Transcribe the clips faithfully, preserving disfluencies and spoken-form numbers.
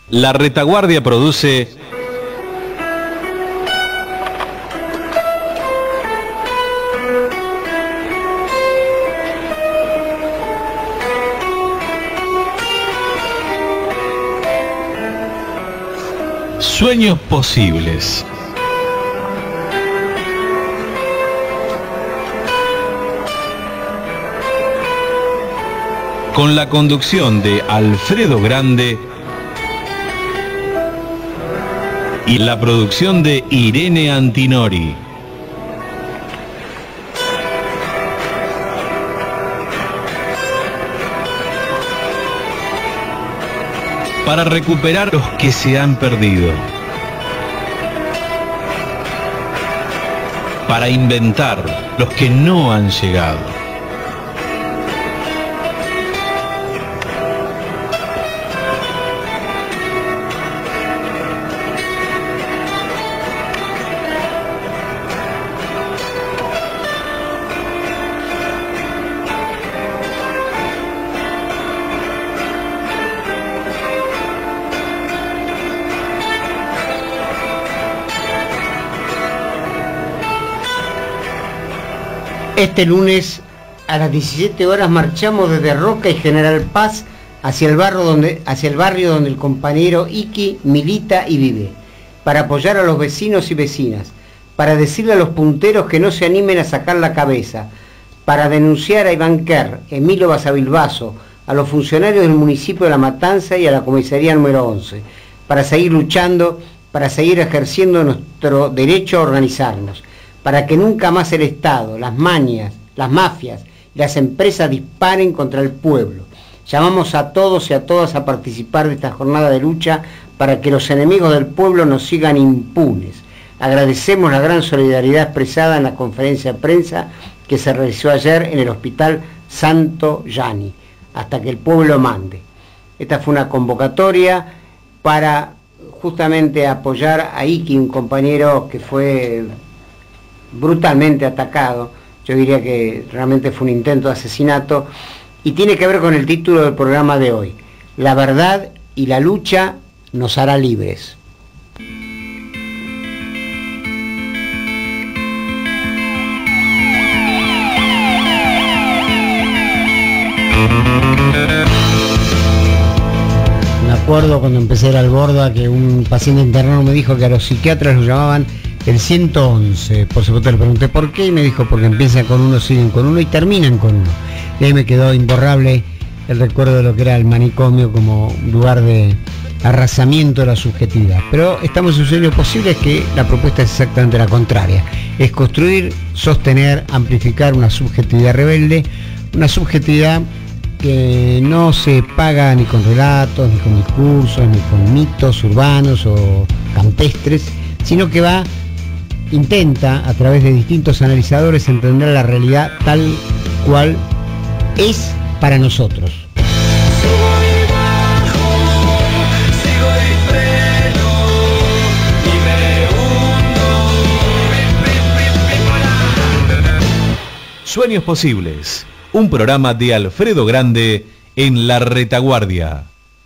La Retaguardia produce Sueños Posibles. Con la conducción de Alfredo Grande y la producción de Irene Antinori. Para recuperar los que se han perdido. Para inventar los que no han llegado. Este lunes a las diecisiete horas marchamos desde Roca y General Paz hacia el barrio donde, hacia el barrio donde el compañero Iki milita y vive, para apoyar a los vecinos y vecinas, para decirle a los punteros que no se animen a sacar la cabeza, para denunciar a Iván Kerr, Emilio Basavilbaso, a los funcionarios del municipio de La Matanza y a la comisaría número once, para seguir luchando, para seguir ejerciendo nuestro derecho a organizarnos, para que nunca más el Estado, las mañas, las mafias y las empresas disparen contra el pueblo. Llamamos a todos y a todas a participar de esta jornada de lucha para que los enemigos del pueblo nos sigan impunes. Agradecemos la gran solidaridad expresada en la conferencia de prensa que se realizó ayer en el Hospital Santo Yani, hasta que el pueblo mande. Esta fue una convocatoria para justamente apoyar a Iki, un compañero que fue brutalmente atacado. Yo diría que realmente fue un intento de asesinato, y tiene que ver con el título del programa de hoy: La verdad y la lucha nos hará libres. Me acuerdo cuando empecé a ir al Borda que un paciente interno me dijo que a los psiquiatras lo llamaban el ciento once, por supuesto le pregunté por qué y me dijo porque empiezan con uno, siguen con uno y terminan con uno. Y ahí me quedó imborrable el recuerdo de lo que era el manicomio como lugar de arrasamiento de la subjetividad. Pero estamos en Sueños Posibles, que la propuesta es exactamente la contraria. Es construir, sostener, amplificar una subjetividad rebelde, una subjetividad que no se paga ni con relatos, ni con discursos, ni con mitos urbanos o campestres, sino que va intenta, a través de distintos analizadores, entender la realidad tal cual es para nosotros. Sueños Posibles, un programa de Alfredo Grande en La Retaguardia.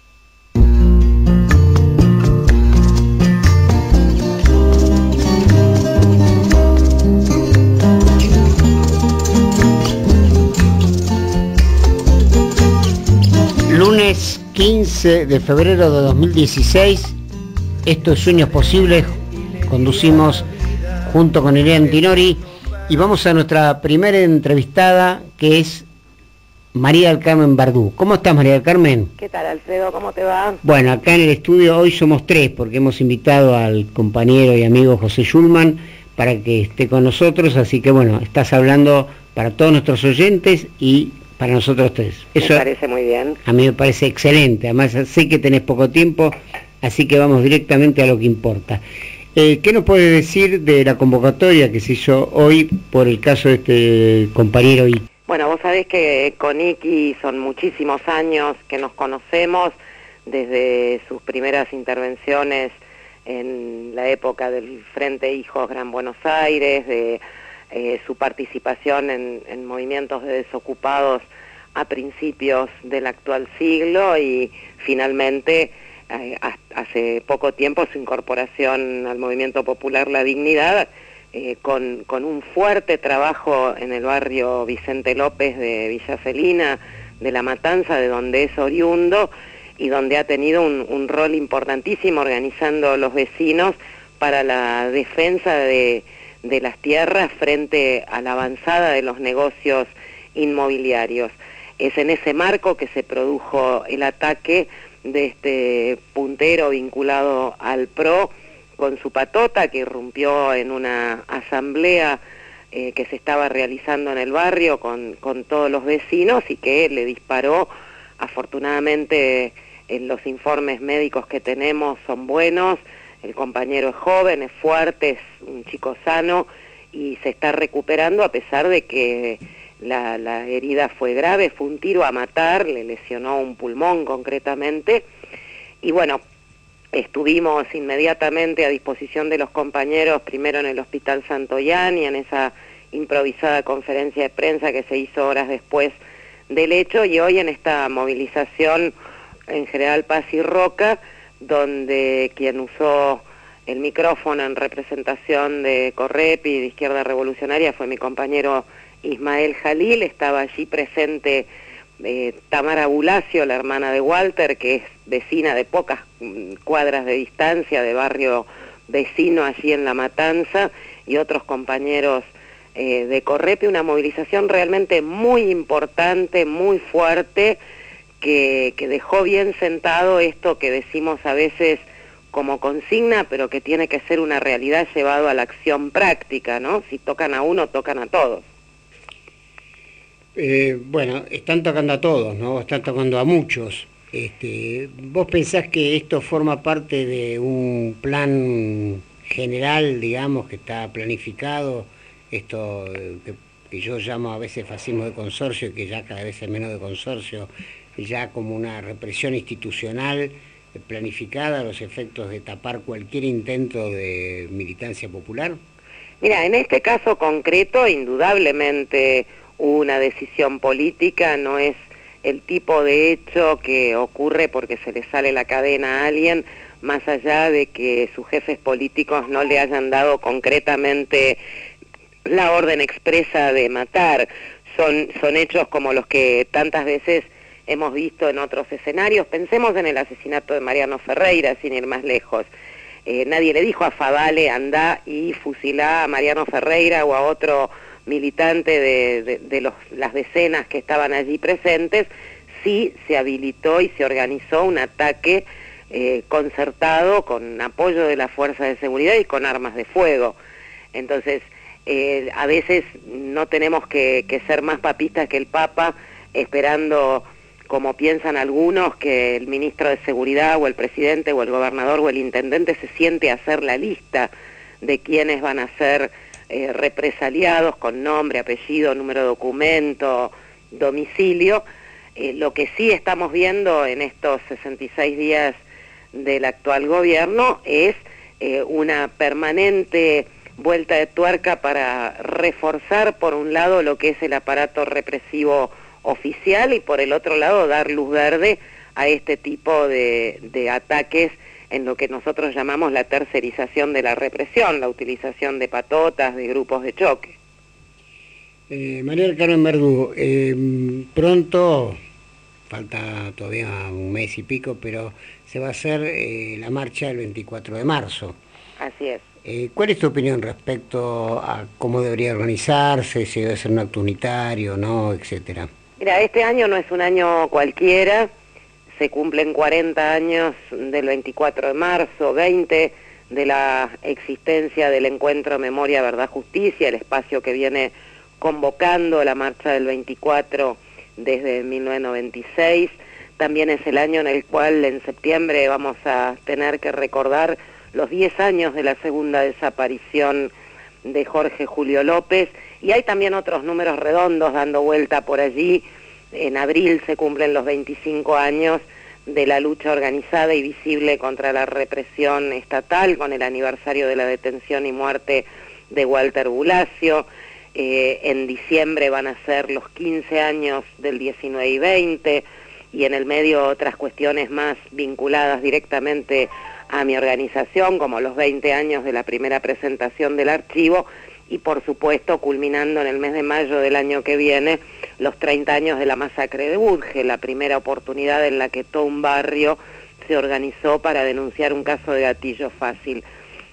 Lunes quince de febrero de dos mil dieciséis, esto es Sueños Posibles, conducimos junto con Irene Antinori y vamos a nuestra primera entrevistada, que es María del Carmen Bardú. ¿Cómo estás, María del Carmen? ¿Qué tal, Alfredo? ¿Cómo te va? Bueno, acá en el estudio hoy somos tres, porque hemos invitado al compañero y amigo José Schulman para que esté con nosotros, así que bueno, estás hablando para todos nuestros oyentes y para nosotros tres. Eso me parece muy bien. A mí me parece excelente, además sé que tenés poco tiempo, así que vamos directamente a lo que importa. Eh, ¿Qué nos puede decir de la convocatoria que se hizo hoy por el caso de este compañero Iki? Bueno, vos sabés que con Iki son muchísimos años que nos conocemos, desde sus primeras intervenciones en la época del Frente Hijos Gran Buenos Aires, de eh, su participación en, en movimientos de desocupados a principios del actual siglo y finalmente eh, hace poco tiempo su incorporación al movimiento popular La Dignidad, eh, con, con un fuerte trabajo en el barrio Vicente López de Villa Celina, de La Matanza, de donde es oriundo, y donde ha tenido un, un rol importantísimo organizando los vecinos para la defensa de, de las tierras frente a la avanzada de los negocios inmobiliarios. Es en ese marco que se produjo el ataque de este puntero vinculado al P R O con su patota, que irrumpió en una asamblea eh, que se estaba realizando en el barrio con, con todos los vecinos, y que le disparó. Afortunadamente, en los informes médicos que tenemos son buenos, el compañero es joven, es fuerte, es un chico sano y se está recuperando, a pesar de que la, la herida fue grave, fue un tiro a matar, le lesionó un pulmón concretamente. Y bueno, estuvimos inmediatamente a disposición de los compañeros, primero en el Hospital Santoyani, en esa improvisada conferencia de prensa que se hizo horas después del hecho, y hoy en esta movilización en General Paz y Roca, donde quien usó el micrófono en representación de Correpi, de Izquierda Revolucionaria, fue mi compañero Ismael Jalil. Estaba allí presente eh, Tamara Bulacio, la hermana de Walter, que es vecina de pocas cuadras de distancia, de barrio vecino allí en La Matanza, y otros compañeros eh, de Correpi. Una movilización realmente muy importante, muy fuerte, que, que dejó bien sentado esto que decimos a veces como consigna, pero que tiene que ser una realidad llevado a la acción práctica, ¿no? Si tocan a uno, tocan a todos. Eh, bueno, están tocando a todos, ¿no? Están tocando a muchos. Este, ¿vos pensás que esto forma parte de un plan general, digamos, que está planificado? Esto que, que yo llamo a veces fascismo de consorcio, y que ya cada vez es menos de consorcio, ya como una represión institucional planificada a los efectos de tapar cualquier intento de militancia popular. Mira, en este caso concreto, indudablemente una decisión política, no es el tipo de hecho que ocurre porque se le sale la cadena a alguien, más allá de que sus jefes políticos no le hayan dado concretamente la orden expresa de matar. Son, son hechos como los que tantas veces hemos visto en otros escenarios. Pensemos en el asesinato de Mariano Ferreira, sin ir más lejos. Eh, nadie le dijo a Favale, andá y fusilá a Mariano Ferreira o a otro militante de, de, de los, las decenas que estaban allí presentes. Sí se habilitó y se organizó un ataque eh, concertado con apoyo de las fuerzas de seguridad y con armas de fuego. Entonces, eh, a veces no tenemos que, que ser más papistas que el Papa, esperando, como piensan algunos, que el ministro de Seguridad o el presidente o el gobernador o el intendente se siente a hacer la lista de quienes van a ser eh, represaliados con nombre, apellido, número de documento, domicilio. Eh, lo que sí estamos viendo en estos sesenta y seis días del actual gobierno es eh, una permanente vuelta de tuerca para reforzar, por un lado, lo que es el aparato represivo oficial, y por el otro lado dar luz verde a este tipo de, de ataques en lo que nosotros llamamos la tercerización de la represión, la utilización de patotas, de grupos de choque. Eh, María del Carmen Verdugo, eh, pronto, falta todavía un mes y pico, pero se va a hacer eh, la marcha del veinticuatro de marzo. Así es. Eh, ¿Cuál es tu opinión respecto a cómo debería organizarse, si debe ser un acto unitario o no, etcétera? Mira, este año no es un año cualquiera, se cumplen cuarenta años del veinticuatro de marzo, veinte de la existencia del encuentro Memoria, Verdad, Justicia, el espacio que viene convocando la marcha del veinticuatro desde mil novecientos noventa y seis. También es el año en el cual en septiembre vamos a tener que recordar los diez años de la segunda desaparición de Jorge Julio López, y hay también otros números redondos dando vuelta por allí. En abril se cumplen los veinticinco años de la lucha organizada y visible contra la represión estatal, con el aniversario de la detención y muerte de Walter Bulacio. Eh, en diciembre van a ser los quince años del diecinueve y veinte, y en el medio otras cuestiones más vinculadas directamente a mi organización, como los veinte años de la primera presentación del archivo, y por supuesto culminando en el mes de mayo del año que viene los treinta años de la masacre de Budge, la primera oportunidad en la que todo un barrio se organizó para denunciar un caso de gatillo fácil.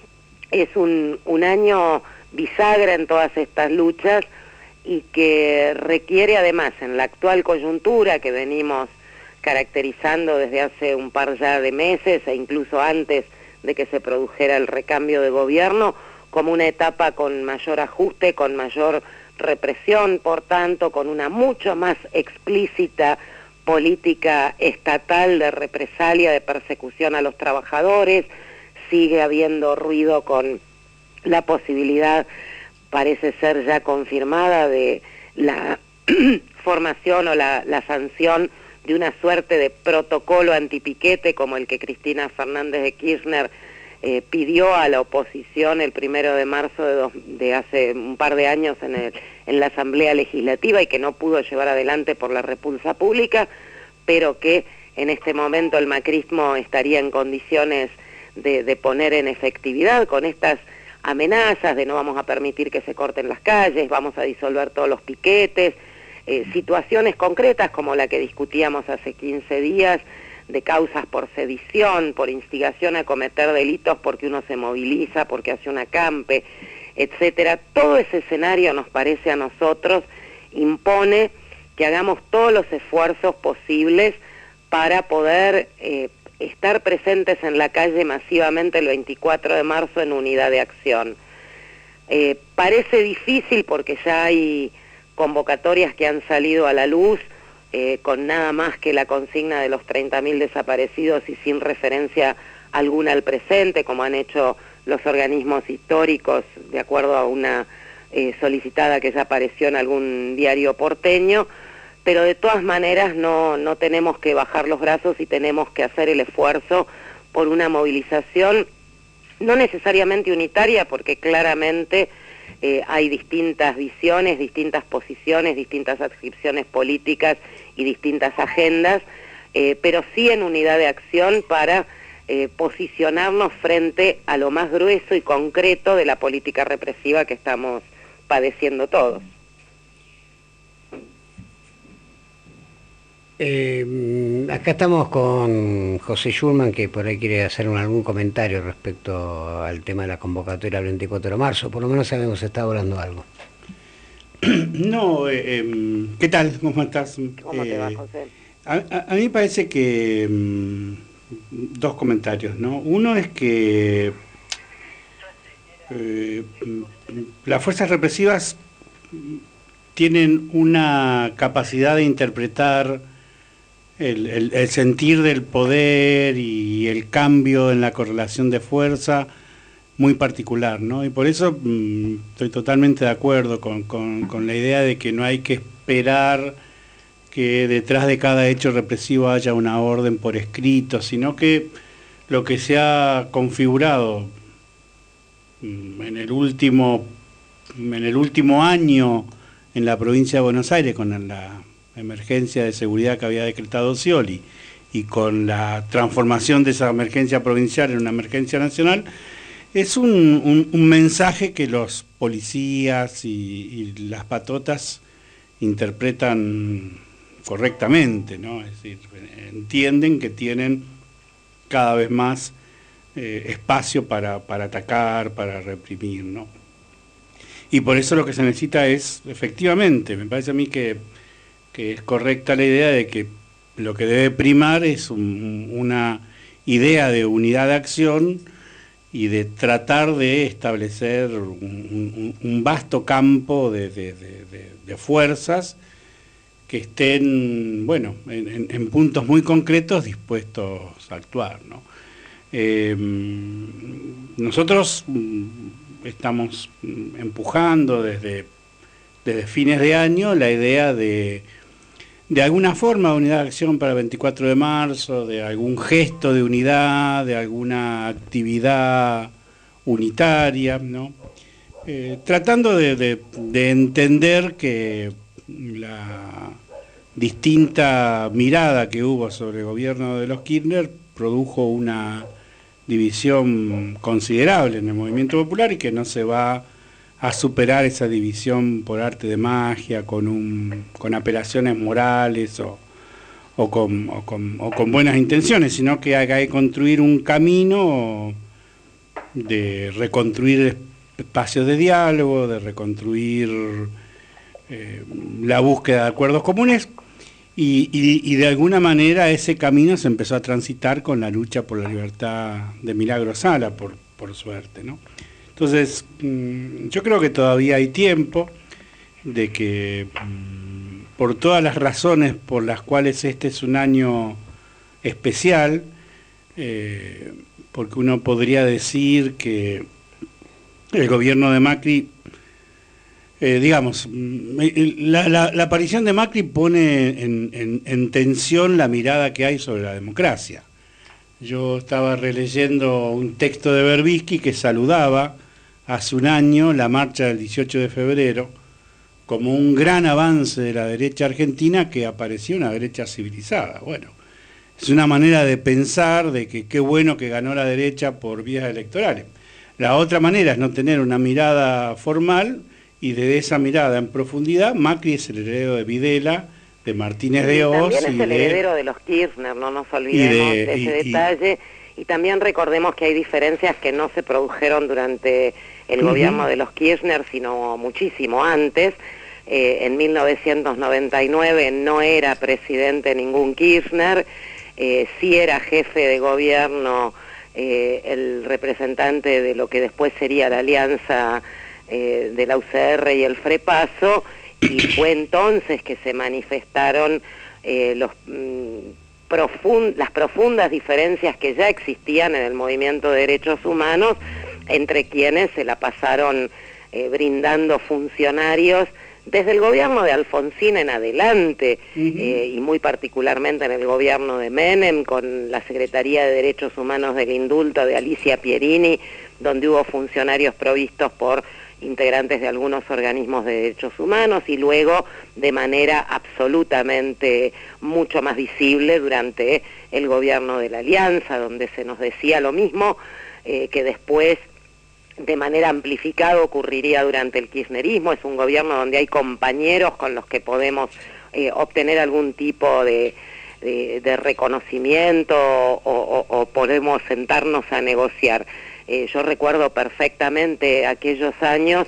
Es un, un año bisagra en todas estas luchas y que requiere además, en la actual coyuntura que venimos caracterizando desde hace un par ya de meses e incluso antes de que se produjera el recambio de gobierno, como una etapa con mayor ajuste, con mayor represión, por tanto, con una mucho más explícita política estatal de represalia, de persecución a los trabajadores. Sigue habiendo ruido con la posibilidad, parece ser ya confirmada, de la formación o la, la sanción de una suerte de protocolo antipiquete como el que Cristina Fernández de Kirchner eh, pidió a la oposición el primero de marzo de, dos, de hace un par de años en, el, en la Asamblea Legislativa y que no pudo llevar adelante por la repulsa pública, pero que en este momento el macrismo estaría en condiciones de, de poner en efectividad con estas amenazas de no vamos a permitir que se corten las calles, vamos a disolver todos los piquetes, eh, situaciones concretas como la que discutíamos hace quince días, de causas por sedición, por instigación a cometer delitos porque uno se moviliza, porque hace un acampe, etcétera. Todo ese escenario, nos parece a nosotros, impone que hagamos todos los esfuerzos posibles para poder eh, estar presentes en la calle masivamente el veinticuatro de marzo en unidad de acción. Eh, parece difícil porque ya hay convocatorias que han salido a la luz, Eh, con nada más que la consigna de los treinta mil desaparecidos y sin referencia alguna al presente, como han hecho los organismos históricos, de acuerdo a una eh, solicitada que ya apareció en algún diario porteño, pero de todas maneras no, no tenemos que bajar los brazos y tenemos que hacer el esfuerzo por una movilización, no necesariamente unitaria, porque claramente Eh, hay distintas visiones, distintas posiciones, distintas adscripciones políticas y distintas agendas, eh, pero sí en unidad de acción para eh, posicionarnos frente a lo más grueso y concreto de la política represiva que estamos padeciendo todos. Eh, acá estamos con José Schulman, que por ahí quiere hacer un, algún comentario respecto al tema de la convocatoria del veinticuatro de marzo. Por lo menos habíamos estado hablando algo. No, eh, eh, ¿qué tal? ¿Cómo estás? ¿Cómo eh, te va, José? A, a, a mí me parece que mm, dos comentarios, ¿no? Uno es que eh, las fuerzas represivas tienen una capacidad de interpretar El, el, el sentir del poder y el cambio en la correlación de fuerza muy particular, ¿no? Y por eso mmm, estoy totalmente de acuerdo con, con, con la idea de que no hay que esperar que detrás de cada hecho represivo haya una orden por escrito, sino que lo que se ha configurado mmm, en el último en el último año en la provincia de Buenos Aires con la emergencia de seguridad que había decretado Scioli y con la transformación de esa emergencia provincial en una emergencia nacional, es un, un, un mensaje que los policías y, y las patotas interpretan correctamente, ¿no? Es decir, entienden que tienen cada vez más eh, espacio para, para atacar, para reprimir, ¿no? Y por eso lo que se necesita es, efectivamente, me parece a mí que que es correcta la idea de que lo que debe primar es un, una idea de unidad de acción y de tratar de establecer un, un, un vasto campo de, de, de, de fuerzas que estén, bueno, en, en puntos muy concretos dispuestos a actuar, ¿no? Eh, nosotros estamos empujando desde, desde fines de año la idea de de alguna forma de unidad de acción para el veinticuatro de marzo, de algún gesto de unidad, de alguna actividad unitaria, ¿no? Eh, tratando de, de, de entender que la distinta mirada que hubo sobre el gobierno de los Kirchner produjo una división considerable en el movimiento popular y que no se va a superar esa división por arte de magia, con, un, con apelaciones morales o, o, con, o, con, o con buenas intenciones, sino que hay que construir un camino de reconstruir espacios de diálogo, de reconstruir eh, la búsqueda de acuerdos comunes. Y, y, y de alguna manera ese camino se empezó a transitar con la lucha por la libertad de Milagros Sala, por, por suerte, ¿no? Entonces, mmm, yo creo que todavía hay tiempo de que, mmm, por todas las razones por las cuales este es un año especial, eh, porque uno podría decir que el gobierno de Macri, Eh, digamos, la, la, la aparición de Macri pone en, en, en tensión la mirada que hay sobre la democracia. Yo estaba releyendo un texto de Berbisky que saludaba hace un año la marcha del dieciocho de febrero como un gran avance de la derecha argentina, que apareció una derecha civilizada. Bueno, es una manera de pensar de que qué bueno que ganó la derecha por vías electorales. La otra manera es no tener una mirada formal. Y de esa mirada en profundidad, Macri es el heredero de Videla, de Martínez de Oz. También es y el de, heredero de los Kirchner, no nos olvidemos y de, de ese y, detalle. Y, y también recordemos que hay diferencias que no se produjeron durante el uh-huh. gobierno de los Kirchner, sino muchísimo antes. Eh, en mil novecientos noventa y nueve no era presidente ningún Kirchner, eh, sí era jefe de gobierno eh, el representante de lo que después sería la alianza Eh, de la U C R y el Frepaso, y fue entonces que se manifestaron eh, los, mm, profund las profundas diferencias que ya existían en el movimiento de derechos humanos, entre quienes se la pasaron eh, brindando funcionarios desde el gobierno de Alfonsín en adelante, uh-huh. eh, y muy particularmente en el gobierno de Menem, con la Secretaría de Derechos Humanos del Indulto de Alicia Pierini, donde hubo funcionarios provistos por integrantes de algunos organismos de derechos humanos, y luego de manera absolutamente mucho más visible durante el gobierno de la Alianza, donde se nos decía lo mismo, eh, que después de manera amplificada ocurriría durante el kirchnerismo. Es un gobierno donde hay compañeros con los que podemos eh, obtener algún tipo de, de, de reconocimiento o, o, o podemos sentarnos a negociar. Eh, yo recuerdo perfectamente aquellos años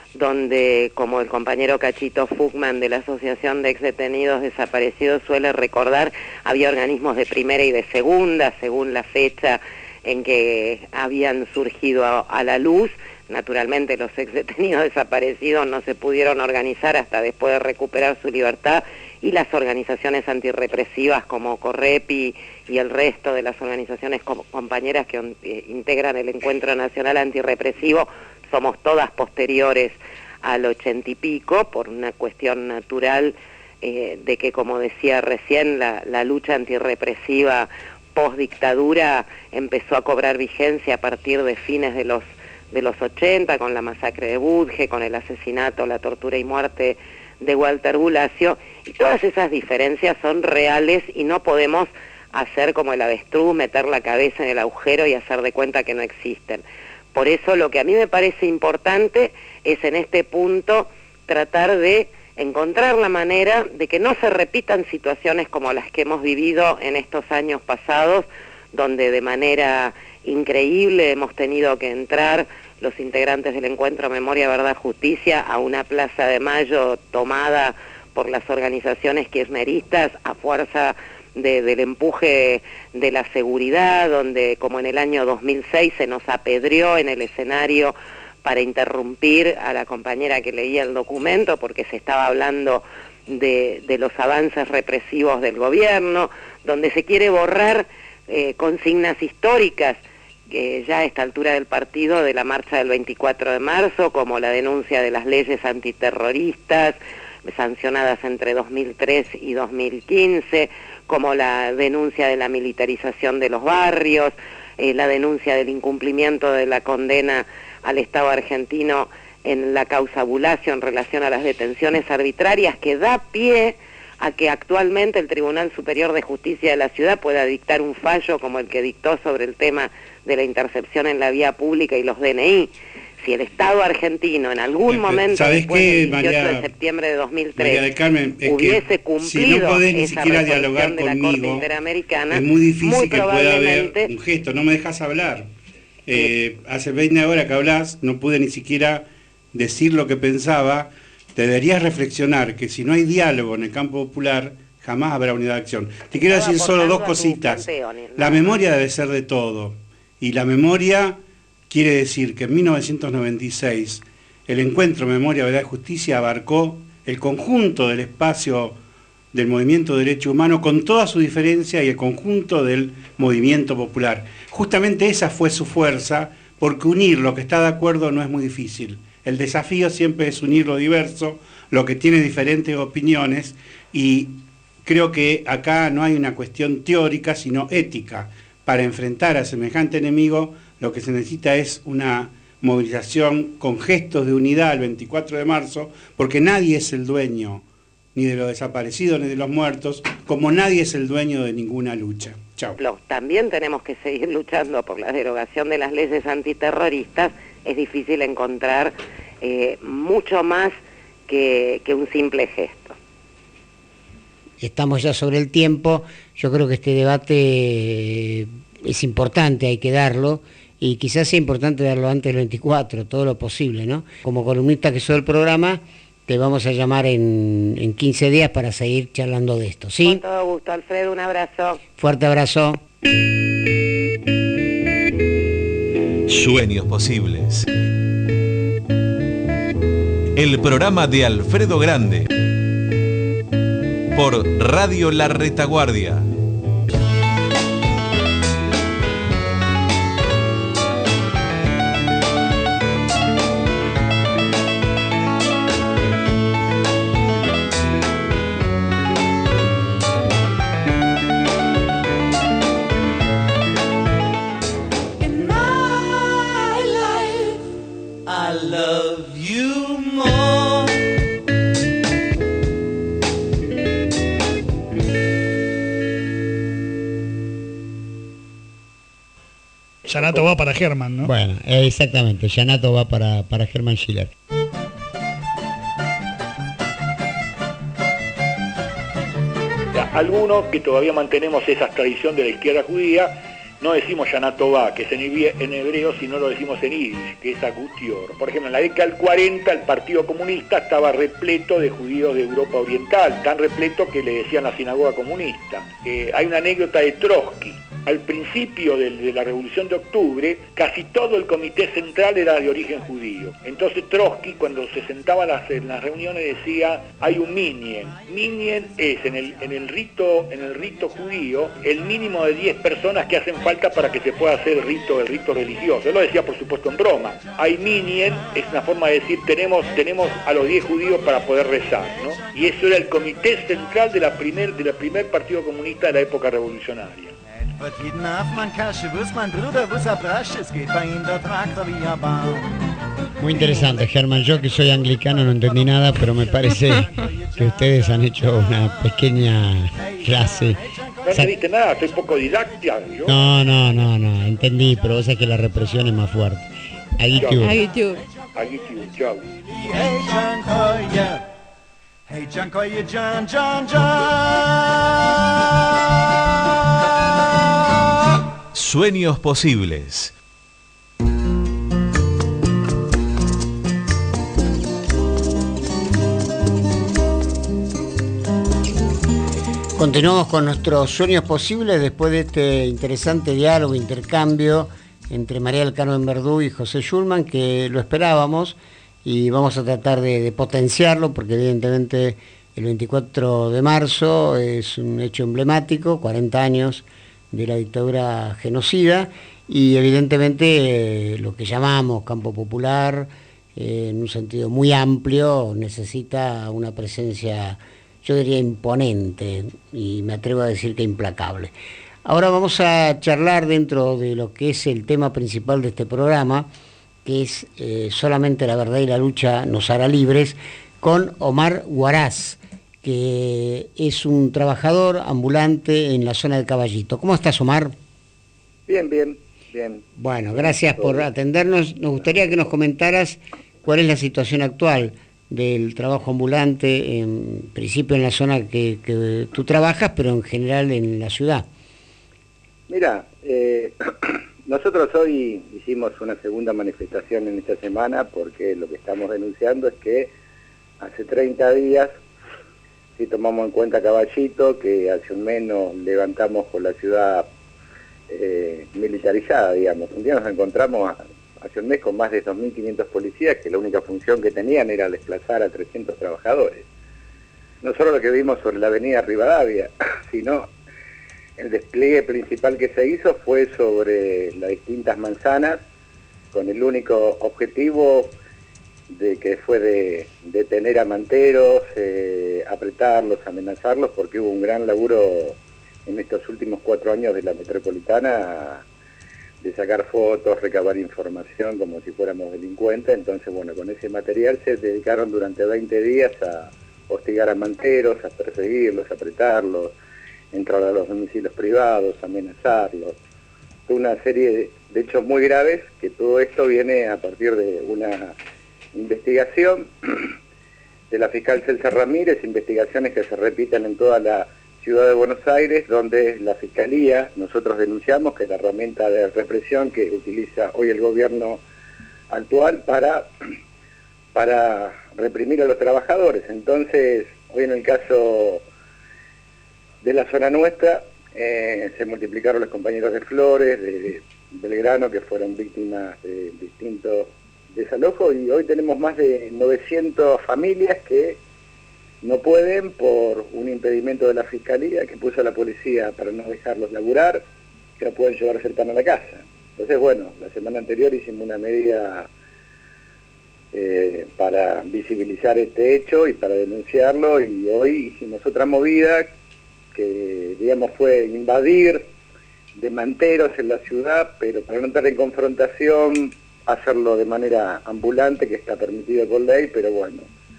donde, como el compañero Cachito Fugman de la Asociación de Exdetenidos Desaparecidos suele recordar, había organismos de primera y de segunda, según la fecha en que habían surgido a, a la luz. Naturalmente los exdetenidos desaparecidos no se pudieron organizar hasta después de recuperar su libertad, y las organizaciones antirrepresivas como Correpi y el resto de las organizaciones com compañeras que eh, integran el Encuentro Nacional Antirrepresivo somos todas posteriores al ochenta y pico, por una cuestión natural eh, de que, como decía recién, la, la lucha antirrepresiva post-dictadura empezó a cobrar vigencia a partir de fines de los, de los ochenta, con la masacre de Budge, con el asesinato, la tortura y muerte de Walter Bulacio, y todas esas diferencias son reales y no podemos hacer como el avestruz, meter la cabeza en el agujero y hacer de cuenta que no existen. Por eso lo que a mí me parece importante es en este punto tratar de encontrar la manera de que no se repitan situaciones como las que hemos vivido en estos años pasados, donde de manera increíble hemos tenido que entrar los integrantes del Encuentro Memoria, Verdad, Justicia a una Plaza de Mayo tomada por las organizaciones kirchneristas a fuerza de, del empuje de la seguridad, donde como en el año dos mil seis se nos apedreó en el escenario para interrumpir a la compañera que leía el documento porque se estaba hablando de, de los avances represivos del gobierno, donde se quiere borrar eh, consignas históricas que ya a esta altura del partido de la marcha del veinticuatro de marzo, como la denuncia de las leyes antiterroristas sancionadas entre dos mil tres y dos mil quince, como la denuncia de la militarización de los barrios, eh, la denuncia del incumplimiento de la condena al Estado argentino en la causa Bulacio en relación a las detenciones arbitrarias, que da pie a que actualmente el Tribunal Superior de Justicia de la Ciudad pueda dictar un fallo como el que dictó sobre el tema de la intercepción en la vía pública y los D N I. Si el Estado argentino en algún momento después qué, del dieciocho María, de septiembre de dos mil tres María del Carmen, es hubiese que cumplido si no podés ni esa siquiera resolución dialogar de la Corte conmigo, Interamericana, es muy difícil muy que pueda haber probablemente un gesto. No me dejas hablar. Eh, hace veinte horas que hablas, no pude ni siquiera decir lo que pensaba. Te deberías reflexionar que si no hay diálogo en el campo popular, jamás habrá unidad de acción. Te quiero decir solo dos cositas. La memoria debe ser de todo. Y la memoria quiere decir que en mil novecientos noventa y seis el encuentro Memoria, Verdad y Justicia abarcó el conjunto del espacio del movimiento de derecho humano con toda su diferencia y el conjunto del movimiento popular. Justamente esa fue su fuerza, porque unir lo que está de acuerdo no es muy difícil. El desafío siempre es unir lo diverso, lo que tiene diferentes opiniones, y creo que acá no hay una cuestión teórica, sino ética. Para enfrentar a semejante enemigo, lo que se necesita es una movilización con gestos de unidad el veinticuatro de marzo, porque nadie es el dueño ni de los desaparecidos ni de los muertos, como nadie es el dueño de ninguna lucha. Chao. También tenemos que seguir luchando por la derogación de las leyes antiterroristas. Es difícil encontrar eh, mucho más que, que un simple gesto. Estamos ya sobre el tiempo. Yo creo que este debate es importante, hay que darlo, y quizás sea importante darlo antes del veinticuatro, todo lo posible, ¿no? Como columnista que soy del programa, te vamos a llamar en, en quince días para seguir charlando de esto, ¿sí? Con todo gusto, Alfredo, un abrazo. Fuerte abrazo. Sueños posibles. El programa de Alfredo Grande por Radio La Retaguardia. Yanato va para Herman, ¿no? Bueno, exactamente, Yanato va para, para Herman Schiller. Algunos que todavía mantenemos esa tradición de la izquierda judía, no decimos Yanato va, que es en hebreo, sino lo decimos en yiddish, que es Agutior. Por ejemplo, en la década del cuarenta el Partido Comunista estaba repleto de judíos de Europa Oriental, tan repleto que le decían la sinagoga comunista. Eh, hay una anécdota de Trotsky. Al principio de, de la Revolución de Octubre, casi todo el comité central era de origen judío. Entonces Trotsky, cuando se sentaba en las, en las reuniones, decía, hay un minyan. Minyan es, en el, en, el rito, en el rito judío, el mínimo de diez personas que hacen falta para que se pueda hacer el rito, el rito religioso. Él lo decía, por supuesto, en broma. Hay minyan, es una forma de decir, tenemos, tenemos a los diez judíos para poder rezar, ¿no? Y eso era el comité central de la primer, de la primer Partido Comunista de la época revolucionaria. Muy interesante, Germán. Yo que soy anglicano no entendí nada, pero me parece que ustedes han hecho una pequeña clase. No entendiste nada, soy poco didáctica. ¿Yo? No, no, no, no, entendí, pero vos sabés que la represión es más fuerte. Aguitiú. Aguitiú. Aguitiú, chau. Hey, John, call you John, John, John. Sueños posibles. Continuamos con nuestros sueños posibles después de este interesante diálogo, intercambio entre María del Carmen Verdú y José Schulman, que lo esperábamos. Y vamos a tratar de, de potenciarlo porque evidentemente el veinticuatro de marzo es un hecho emblemático, cuarenta años de la dictadura genocida, y evidentemente eh, lo que llamamos campo popular, eh, en un sentido muy amplio, necesita una presencia, yo diría, imponente, y me atrevo a decir que implacable. Ahora vamos a charlar dentro de lo que es el tema principal de este programa, que es eh, Solamente la verdad y la lucha nos hará libres, con Omar Huaraz, que es un trabajador ambulante en la zona de Caballito. ¿Cómo estás, Omar? Bien, bien, bien. Bueno, gracias por atendernos. Nos gustaría que nos comentaras cuál es la situación actual del trabajo ambulante, en principio en la zona que, que tú trabajas, pero en general en la ciudad. Mira, eh, nosotros hoy hicimos una segunda manifestación en esta semana porque lo que estamos denunciando es que hace treinta días, si tomamos en cuenta Caballito, que hace un mes nos levantamos con la ciudad eh, militarizada, digamos. Un día nos encontramos hace un mes con más de dos mil quinientos policías que la única función que tenían era desplazar a trescientos trabajadores. No solo lo que vimos sobre la avenida Rivadavia, sino el despliegue principal que se hizo fue sobre las distintas manzanas, con el único objetivo de que fue de detener a manteros, eh, apretarlos, amenazarlos, porque hubo un gran laburo en estos últimos cuatro años de la metropolitana de sacar fotos, recabar información como si fuéramos delincuentes. Entonces, bueno, con ese material se dedicaron durante veinte días a hostigar a manteros, a perseguirlos, a apretarlos, entrar a los domicilios privados, amenazarlos. Una serie de, de hechos muy graves, que todo esto viene a partir de una investigación de la fiscal Celsa Ramírez, investigaciones que se repiten en toda la ciudad de Buenos Aires, donde la Fiscalía, nosotros denunciamos que es la herramienta de represión que utiliza hoy el gobierno actual para, para reprimir a los trabajadores. Entonces, hoy en el caso de la zona nuestra, eh, se multiplicaron los compañeros de Flores, de Belgrano, que fueron víctimas de distintos desalojos, y hoy tenemos más de novecientas familias que no pueden por un impedimento de la Fiscalía que puso a la policía para no dejarlos laburar, que no pueden llevar cercano a la casa. Entonces, bueno, la semana anterior hicimos una medida eh, para visibilizar este hecho y para denunciarlo, y hoy hicimos otra movida que, digamos, fue invadir de manteros en la ciudad, pero para no entrar en confrontación, hacerlo de manera ambulante, que está permitido por ley, pero bueno,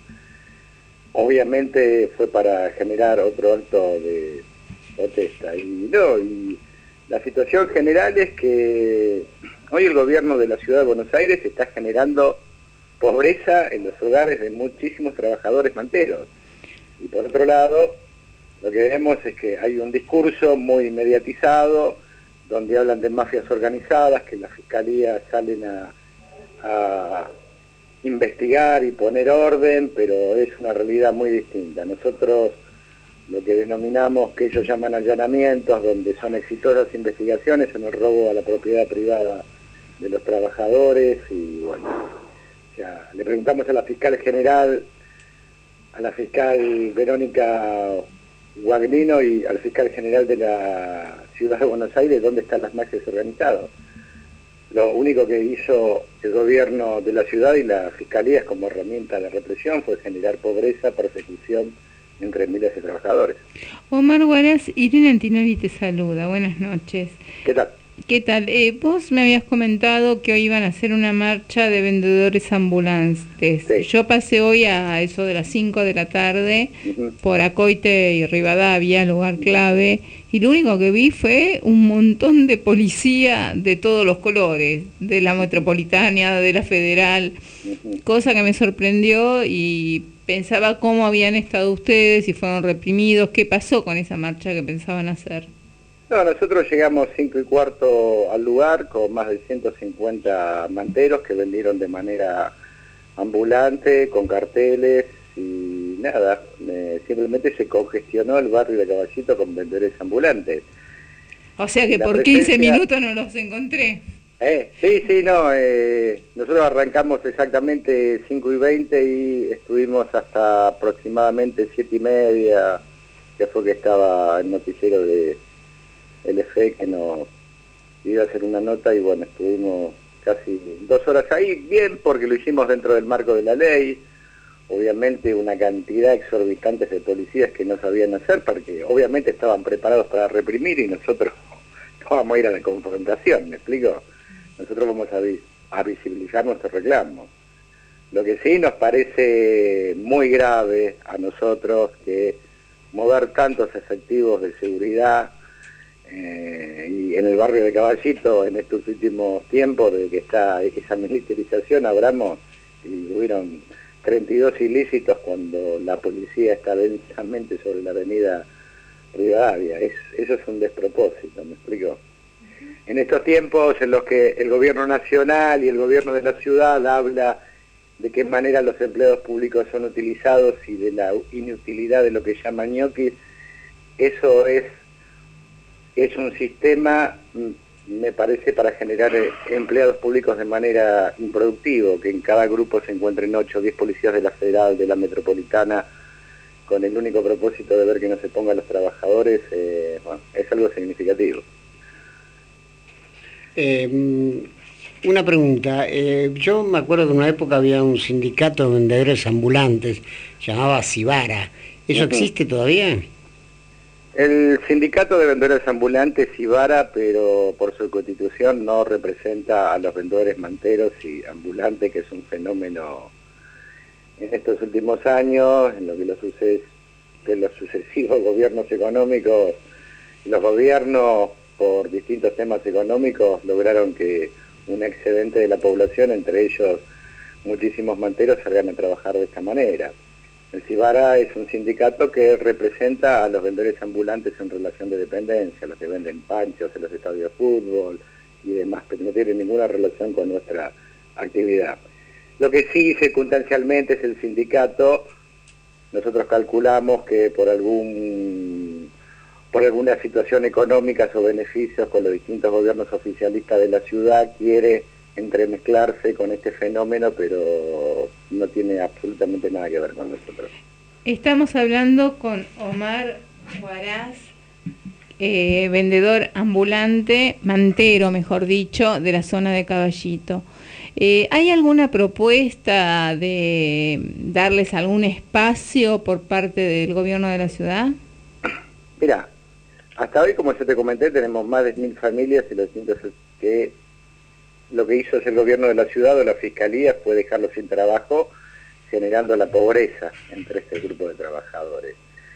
obviamente fue para generar otro acto de protesta. Y no, y la situación general es que hoy el gobierno de la ciudad de Buenos Aires está generando pobreza en los hogares de muchísimos trabajadores manteros. Y por otro lado, lo que vemos es que hay un discurso muy mediatizado, donde hablan de mafias organizadas, que la Fiscalía salen a, a investigar y poner orden, pero es una realidad muy distinta. Nosotros lo que denominamos, que ellos llaman allanamientos, donde son exitosas investigaciones en el robo a la propiedad privada de los trabajadores, y bueno, o sea, le preguntamos a la fiscal general, a la fiscal Verónica Guaglino y al fiscal general de la ciudad de Buenos Aires dónde están las mafias organizadas. Lo único que hizo el gobierno de la ciudad y la fiscalía como herramienta de represión fue generar pobreza, persecución entre miles de trabajadores. Omar Huaraz, Irene Antinori te saluda, buenas noches. ¿Qué tal? ¿Qué tal? Eh, vos me habías comentado que hoy iban a hacer una marcha de vendedores ambulantes. Sí. Yo pasé hoy a eso de las cinco de la tarde Uh-huh. por Acoite y Rivadavia, lugar clave, y lo único que vi fue un montón de policía de todos los colores, de la metropolitana, de la federal, Uh-huh. cosa que me sorprendió, y pensaba cómo habían estado ustedes, si fueron reprimidos, qué pasó con esa marcha que pensaban hacer. No, nosotros llegamos cinco y cuarto al lugar con más de ciento cincuenta manteros que vendieron de manera ambulante, con carteles y nada, eh, simplemente se congestionó el barrio de Caballito con vendedores ambulantes. O sea que La por presencia... quince minutos no los encontré. Eh, sí, sí, no, eh, nosotros arrancamos exactamente cinco y veinte y estuvimos hasta aproximadamente siete y media, que fue que estaba el noticiero de el F que nos iba a hacer una nota, y bueno, estuvimos casi dos horas ahí, bien, porque lo hicimos dentro del marco de la ley. Obviamente una cantidad exorbitante de policías que no sabían hacer, porque obviamente estaban preparados para reprimir, y nosotros no vamos a ir a la confrontación, ¿me explico? Nosotros vamos a, vi a visibilizar nuestro reclamo. Lo que sí nos parece muy grave a nosotros que mover tantos efectivos de seguridad eh, y en el barrio de Caballito en estos últimos tiempos, desde que está esa militarización, hablamos y hubieron treinta y dos ilícitos cuando la policía está densamente sobre la avenida Rivadavia. Es, eso es un despropósito, ¿me explico? En estos tiempos en los que el gobierno nacional y el gobierno de la ciudad habla de qué manera los empleados públicos son utilizados y de la inutilidad de lo que llaman ñoquis, eso es, es un sistema, me parece, para generar empleados públicos de manera improductiva, que en cada grupo se encuentren ocho o diez policías de la federal, de la metropolitana, con el único propósito de ver que no se pongan los trabajadores, eh, bueno, es algo significativo. Eh, una pregunta, eh, yo me acuerdo que en una época había un sindicato de vendedores ambulantes, llamaba Cibara, ¿eso uh-huh. existe todavía? El sindicato de vendedores ambulantes Cibara, pero por su constitución no representa a los vendedores manteros y ambulantes, que es un fenómeno en estos últimos años, en lo que los, suces, que los sucesivos gobiernos económicos, los gobiernos por distintos temas económicos lograron que un excedente de la población, entre ellos muchísimos manteros, salgan a trabajar de esta manera. El Cibara es un sindicato que representa a los vendedores ambulantes en relación de dependencia, los que venden panchos en los estadios de fútbol y demás, pero no tiene ninguna relación con nuestra actividad. Lo que sí circunstancialmente es el sindicato, nosotros calculamos que por algún por alguna situación económica o beneficios con los distintos gobiernos oficialistas de la ciudad quiere entremezclarse con este fenómeno, pero no tiene absolutamente nada que ver con nosotros. Estamos hablando con Omar Huaraz, eh, vendedor ambulante, mantero mejor dicho, de la zona de Caballito. Eh, ¿Hay alguna propuesta de darles algún espacio por parte del gobierno de la ciudad? Mira, hasta hoy, como yo te comenté, tenemos más de mil familias y los distintos que lo que hizo el gobierno de la ciudad o la fiscalía fue dejarlos sin trabajo, generando la pobreza entre este grupo de trabajadores.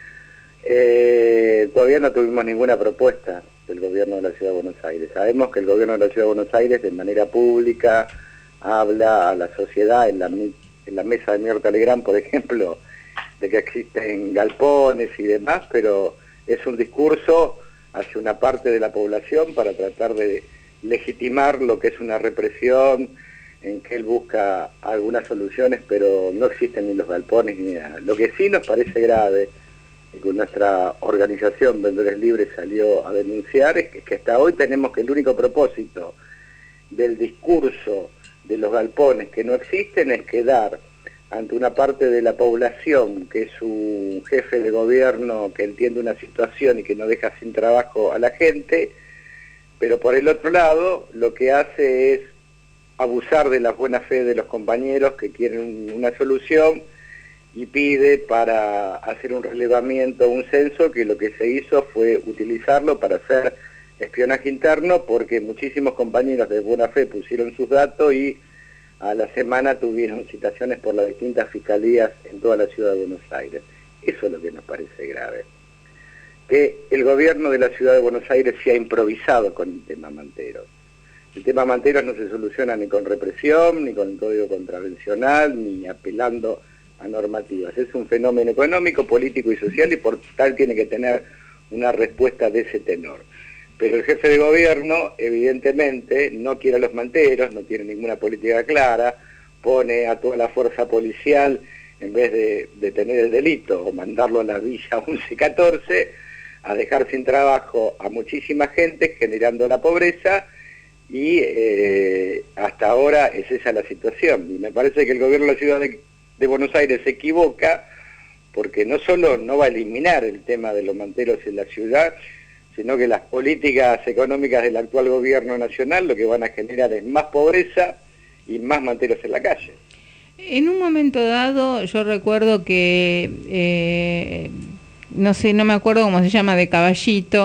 Eh, todavía no tuvimos ninguna propuesta del gobierno de la ciudad de Buenos Aires. Sabemos que el gobierno de la ciudad de Buenos Aires, de manera pública, habla a la sociedad en la, en la mesa de Mirta Legrand, por ejemplo, de que existen galpones y demás, pero es un discurso hacia una parte de la población para tratar de legitimar lo que es una represión, en que él busca algunas soluciones, pero no existen ni los galpones ni nada. Lo que sí nos parece grave, y que nuestra organización Vendedores Libres salió a denunciar, es que, que hasta hoy tenemos que el único propósito del discurso de los galpones que no existen es quedar ante una parte de la población que es un jefe de gobierno que entiende una situación y que no deja sin trabajo a la gente, pero por el otro lado lo que hace es abusar de la buena fe de los compañeros que quieren una solución y pide para hacer un relevamiento, un censo, que lo que se hizo fue utilizarlo para hacer espionaje interno, porque muchísimos compañeros de buena fe pusieron sus datos y a la semana tuvieron citaciones por las distintas fiscalías en toda la ciudad de Buenos Aires. Eso es lo que nos parece grave. Que el gobierno de la ciudad de Buenos Aires se ha improvisado con el tema manteros. El tema manteros no se soluciona ni con represión, ni con el código contravencional, ni apelando a normativas. Es un fenómeno económico, político y social y por tal tiene que tener una respuesta de ese tenor. Pero el jefe de gobierno, evidentemente, no quiere a los manteros, no tiene ninguna política clara, pone a toda la fuerza policial, en vez de detener el delito o mandarlo a la Villa once catorce, a dejar sin trabajo a muchísima gente, generando la pobreza, y eh, hasta ahora es esa la situación. Y me parece que el gobierno de la ciudad de, de Buenos Aires se equivoca, porque no solo no va a eliminar el tema de los manteros en la ciudad, sino que las políticas económicas del actual gobierno nacional lo que van a generar es más pobreza y más manteros en la calle. En un momento dado, yo recuerdo que, eh, no sé, no me acuerdo cómo se llama, de Caballito,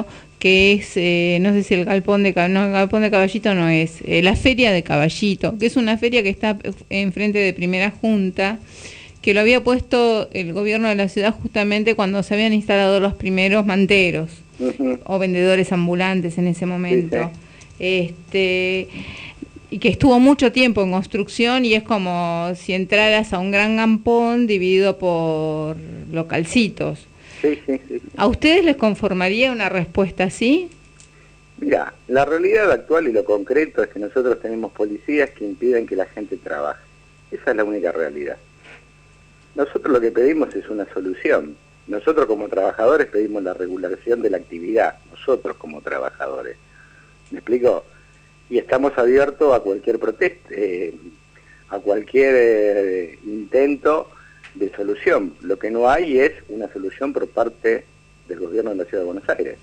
que es, eh, no sé si el Galpón de, no, el Galpón de Caballito no es, eh, la Feria de Caballito, que es una feria que está enfrente de Primera Junta, que lo había puesto el gobierno de la ciudad justamente cuando se habían instalado los primeros manteros, uh-huh. o vendedores ambulantes en ese momento. Sí, sí. Este, y que estuvo mucho tiempo en construcción y es como si entraras a un gran galpón dividido por localcitos. Sí, sí, sí. ¿A ustedes les conformaría una respuesta así? Mira, la realidad actual y lo concreto es que nosotros tenemos policías que impiden que la gente trabaje. Esa es la única realidad. Nosotros lo que pedimos es una solución. Nosotros como trabajadores pedimos la regulación de la actividad, nosotros como trabajadores. ¿Me explico? Y estamos abiertos a cualquier protesta, eh, a cualquier eh, intento de solución. Lo que no hay es una solución por parte del gobierno de la Ciudad de Buenos Aires.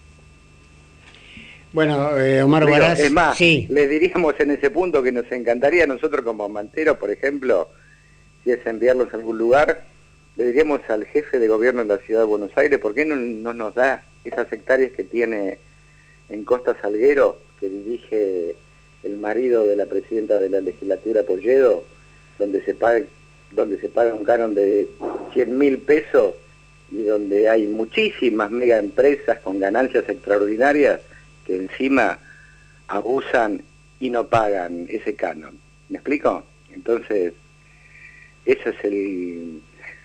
Bueno, eh, Omar Huaraz, es más, sí. le diríamos en ese punto que nos encantaría nosotros como manteros, por ejemplo, si es enviarlos a algún lugar, le diríamos al jefe de gobierno de la Ciudad de Buenos Aires, ¿por qué no, no nos da esas hectáreas que tiene en Costa Salguero, que dirige el marido de la presidenta de la legislatura, Polledo, donde se paga, donde se paga un canon de cien mil pesos y donde hay muchísimas mega empresas con ganancias extraordinarias que encima abusan y no pagan ese canon? ¿Me explico? Entonces, ese es el,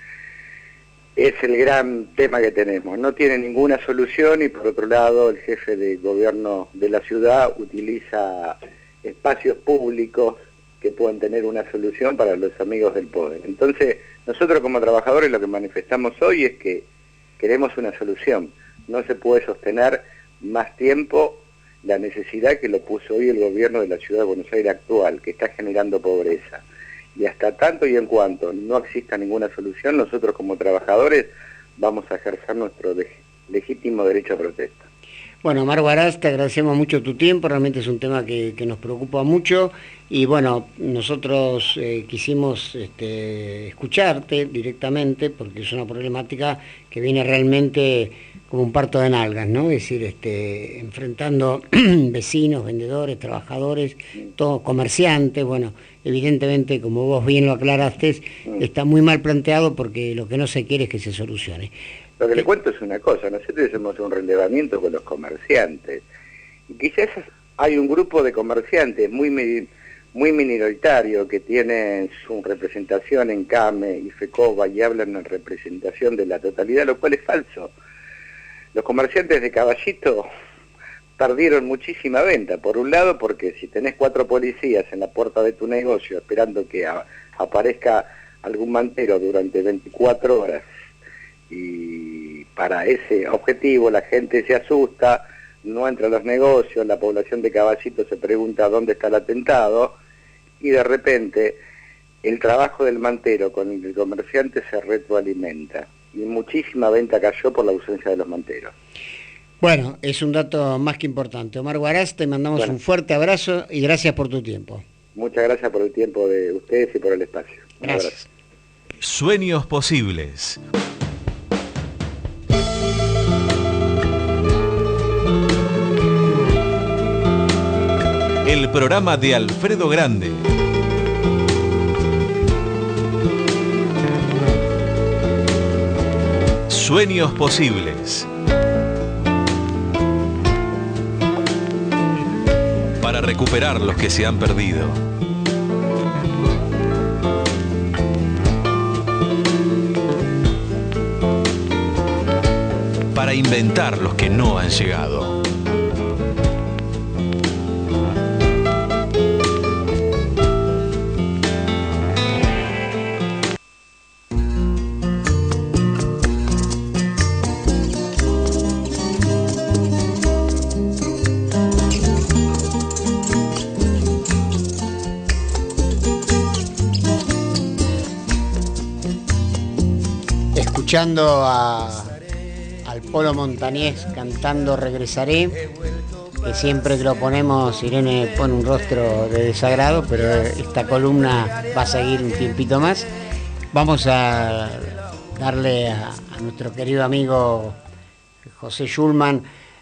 es el gran tema que tenemos. No tiene ninguna solución y por otro lado el jefe de gobierno de la ciudad utiliza espacios públicos que pueden tener una solución para los amigos del poder. Entonces, nosotros como trabajadores lo que manifestamos hoy es que queremos una solución. No se puede sostener más tiempo la necesidad que lo puso hoy el gobierno de la Ciudad de Buenos Aires actual, que está generando pobreza. Y hasta tanto y en cuanto no exista ninguna solución, nosotros como trabajadores vamos a ejercer nuestro leg- legítimo derecho a protesta. Bueno, Omar Huaraz, te agradecemos mucho tu tiempo, realmente es un tema que, que nos preocupa mucho y bueno, nosotros eh, quisimos este, escucharte directamente porque es una problemática que viene realmente como un parto de nalgas, ¿no? Es decir, este, enfrentando vecinos, vendedores, trabajadores, todos comerciantes, bueno, evidentemente, como vos bien lo aclaraste, está muy mal planteado porque lo que no se quiere es que se solucione. Lo que le cuento es una cosa, nosotros hacemos un relevamiento con los comerciantes, y quizás hay un grupo de comerciantes muy muy minoritario que tienen su representación en CAME y FECOBA y hablan en representación de la totalidad, lo cual es falso. Los comerciantes de Caballito perdieron muchísima venta, por un lado porque si tenés cuatro policías en la puerta de tu negocio esperando que a, aparezca algún mantero durante veinticuatro horas, y para ese objetivo la gente se asusta, no entra a los negocios, la población de Caballito se pregunta dónde está el atentado, y de repente el trabajo del mantero con el comerciante se retroalimenta, y muchísima venta cayó por la ausencia de los manteros. Bueno, es un dato más que importante. Omar Huaraz, te mandamos bueno. un fuerte abrazo y gracias por tu tiempo. Muchas gracias por el tiempo de ustedes y por el espacio. Gracias. Sueños posibles. El programa de Alfredo Grande. Sueños posibles. Para recuperar los que se han perdido. Para inventar los que no han llegado. Escuchando a, al Polo Montañés cantando Regresaré, que siempre que lo ponemos Irene pone un rostro de desagrado, pero esta columna va a seguir un tiempito más. Vamos a darle a, a nuestro querido amigo José Schulman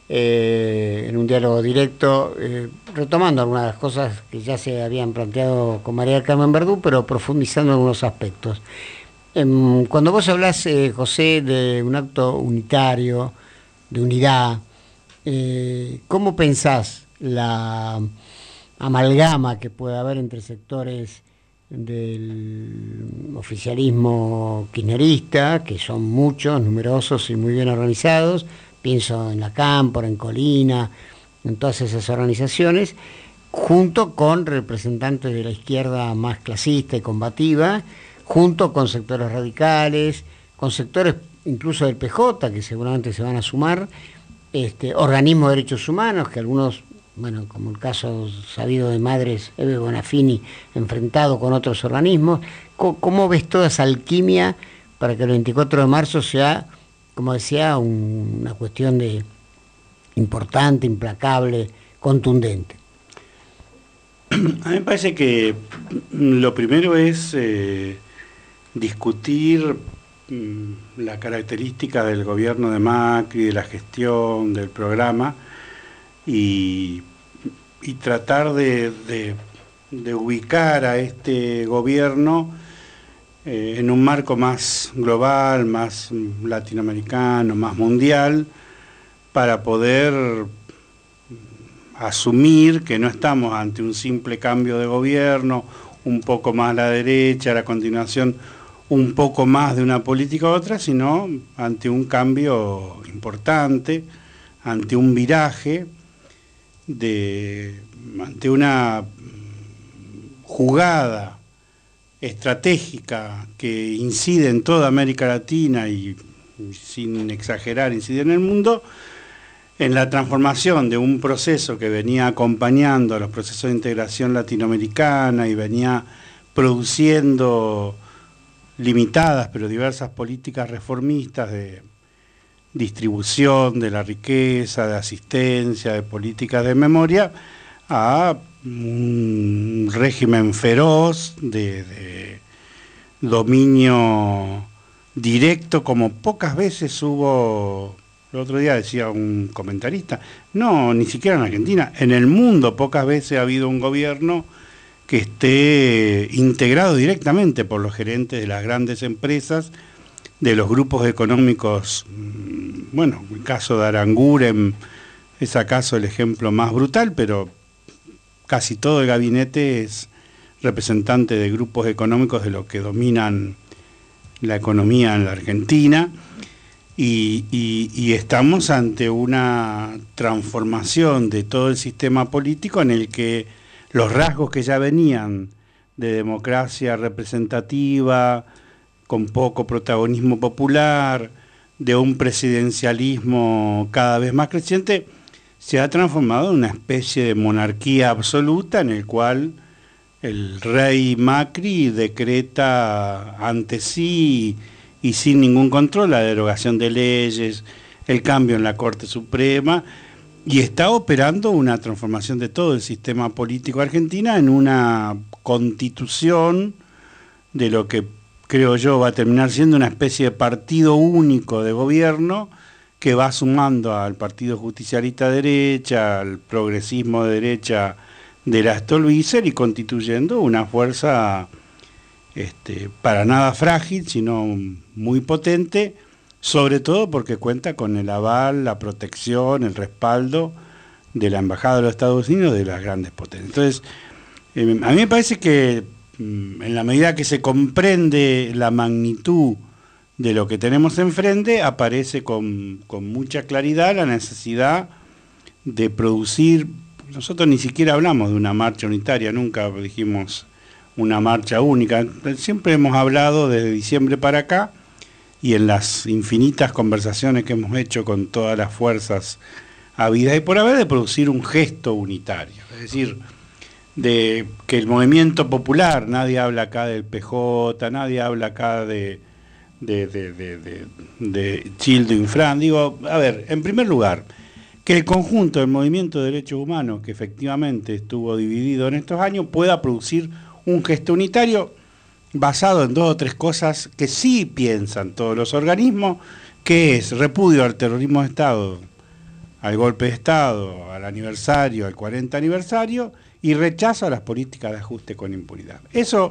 eh, en un diálogo directo, eh, retomando algunas de las cosas que ya se habían planteado con María Carmen Verdú, pero profundizando en algunos aspectos. Eh, cuando vos hablás, eh, José, de un acto unitario, de unidad, eh, ¿cómo pensás la amalgama que puede haber entre sectores del oficialismo kirchnerista, que son muchos, numerosos y muy bien organizados? Pienso en la Cámpora, en Colina, en todas esas organizaciones, junto con representantes de la izquierda más clasista y combativa, junto con sectores radicales, con sectores incluso del P J, que seguramente se van a sumar, este, organismos de derechos humanos, que algunos, bueno, como el caso sabido de Madres Eve Bonafini, enfrentado con otros organismos. ¿Cómo, cómo ves toda esa alquimia para que el veinticuatro de marzo sea, como decía, un, una cuestión de importante, implacable, contundente? A mí me parece que lo primero es eh, discutir mmm, la característica del gobierno de Macri, de la gestión, del programa, y, y tratar de, de, de ubicar a este gobierno eh, en un marco más global, más latinoamericano, más mundial, para poder asumir que no estamos ante un simple cambio de gobierno, un poco más a la derecha, a la continuación un poco más de una política u otra, sino ante un cambio importante, ante un viraje, de, ante una jugada estratégica que incide en toda América Latina y, sin exagerar, incide en el mundo, en la transformación de un proceso que venía acompañando a los procesos de integración latinoamericana y venía produciendo limitadas pero diversas políticas reformistas de distribución de la riqueza, de asistencia, de políticas de memoria, a un régimen feroz de, de dominio directo, como pocas veces hubo. El otro día decía un comentarista, no, ni siquiera en Argentina, en el mundo pocas veces ha habido un gobierno que esté integrado directamente por los gerentes de las grandes empresas, de los grupos económicos. Bueno, el caso de Aranguren es acaso el ejemplo más brutal, pero casi todo el gabinete es representante de grupos económicos de los que dominan la economía en la Argentina. Y, y, y estamos ante una transformación de todo el sistema político en el que los rasgos que ya venían de democracia representativa, con poco protagonismo popular, de un presidencialismo cada vez más creciente, se ha transformado en una especie de monarquía absoluta en el cual el rey Macri decreta ante sí y sin ningún control la derogación de leyes, el cambio en la Corte Suprema, y está operando una transformación de todo el sistema político argentino en una constitución de lo que creo yo va a terminar siendo una especie de partido único de gobierno que va sumando al Partido Justicialista de derecha, al progresismo de derecha de la Stolbizer y constituyendo una fuerza Este, para nada frágil, sino muy potente, sobre todo porque cuenta con el aval, la protección, el respaldo de la Embajada de los Estados Unidos de las grandes potencias. Entonces, eh, a mí me parece que mm, en la medida que se comprende la magnitud de lo que tenemos enfrente, aparece con, con mucha claridad la necesidad de producir. Nosotros ni siquiera hablamos de una marcha unitaria, nunca dijimos una marcha única. Siempre hemos hablado desde diciembre para acá y en las infinitas conversaciones que hemos hecho con todas las fuerzas habidas y por haber, de producir un gesto unitario. Es decir, de que el movimiento popular, nadie habla acá del P J, nadie habla acá de, de, de, de, de, de Childo Infran. Digo, a ver, en primer lugar, que el conjunto del movimiento de derechos humanos, que efectivamente estuvo dividido en estos años, pueda producir un gesto unitario basado en dos o tres cosas que sí piensan todos los organismos, que es repudio al terrorismo de Estado al golpe de Estado, al aniversario, al cuarenta aniversario, y rechazo a las políticas de ajuste con impunidad. Eso,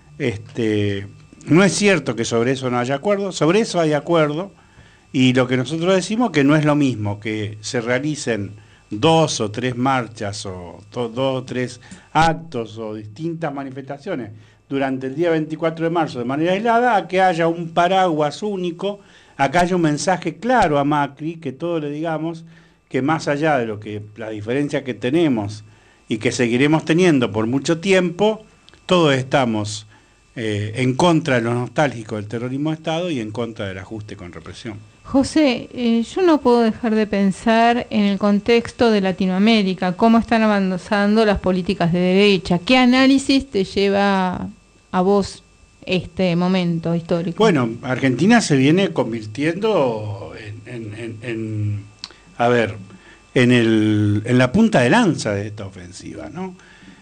este, no es cierto que sobre eso no haya acuerdo, sobre eso hay acuerdo, y lo que nosotros decimos que no es lo mismo que se realicen dos o tres marchas, o to, dos o tres actos, o distintas manifestaciones durante el día veinticuatro de marzo de manera aislada, a que haya un paraguas único, a que haya un mensaje claro a Macri, que todos le digamos que más allá de lo que la diferencia que tenemos y que seguiremos teniendo por mucho tiempo, todos estamos eh, en contra de lo nostálgico del terrorismo de Estado y en contra del ajuste con represión. José, eh, yo no puedo dejar de pensar en el contexto de Latinoamérica, cómo están avanzando las políticas de derecha. ¿Qué análisis te lleva a vos este momento histórico? Bueno, Argentina se viene convirtiendo en, en, en, en a ver, en, el, en la punta de lanza de esta ofensiva, ¿no?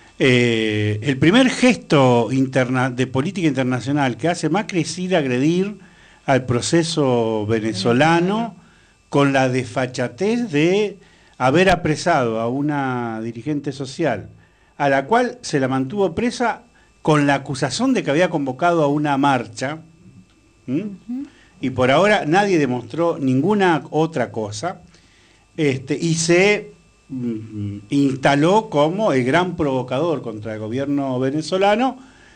Eh, el primer gesto interna, de política internacional que hace Macri es ir a agredir al proceso venezolano con la desfachatez de haber apresado a una dirigente social, a la cual se la mantuvo presa con la acusación de que había convocado a una marcha, ¿Mm? Uh-huh. Y por ahora nadie demostró ninguna otra cosa, este, y se mm, instaló como el gran provocador contra el gobierno venezolano.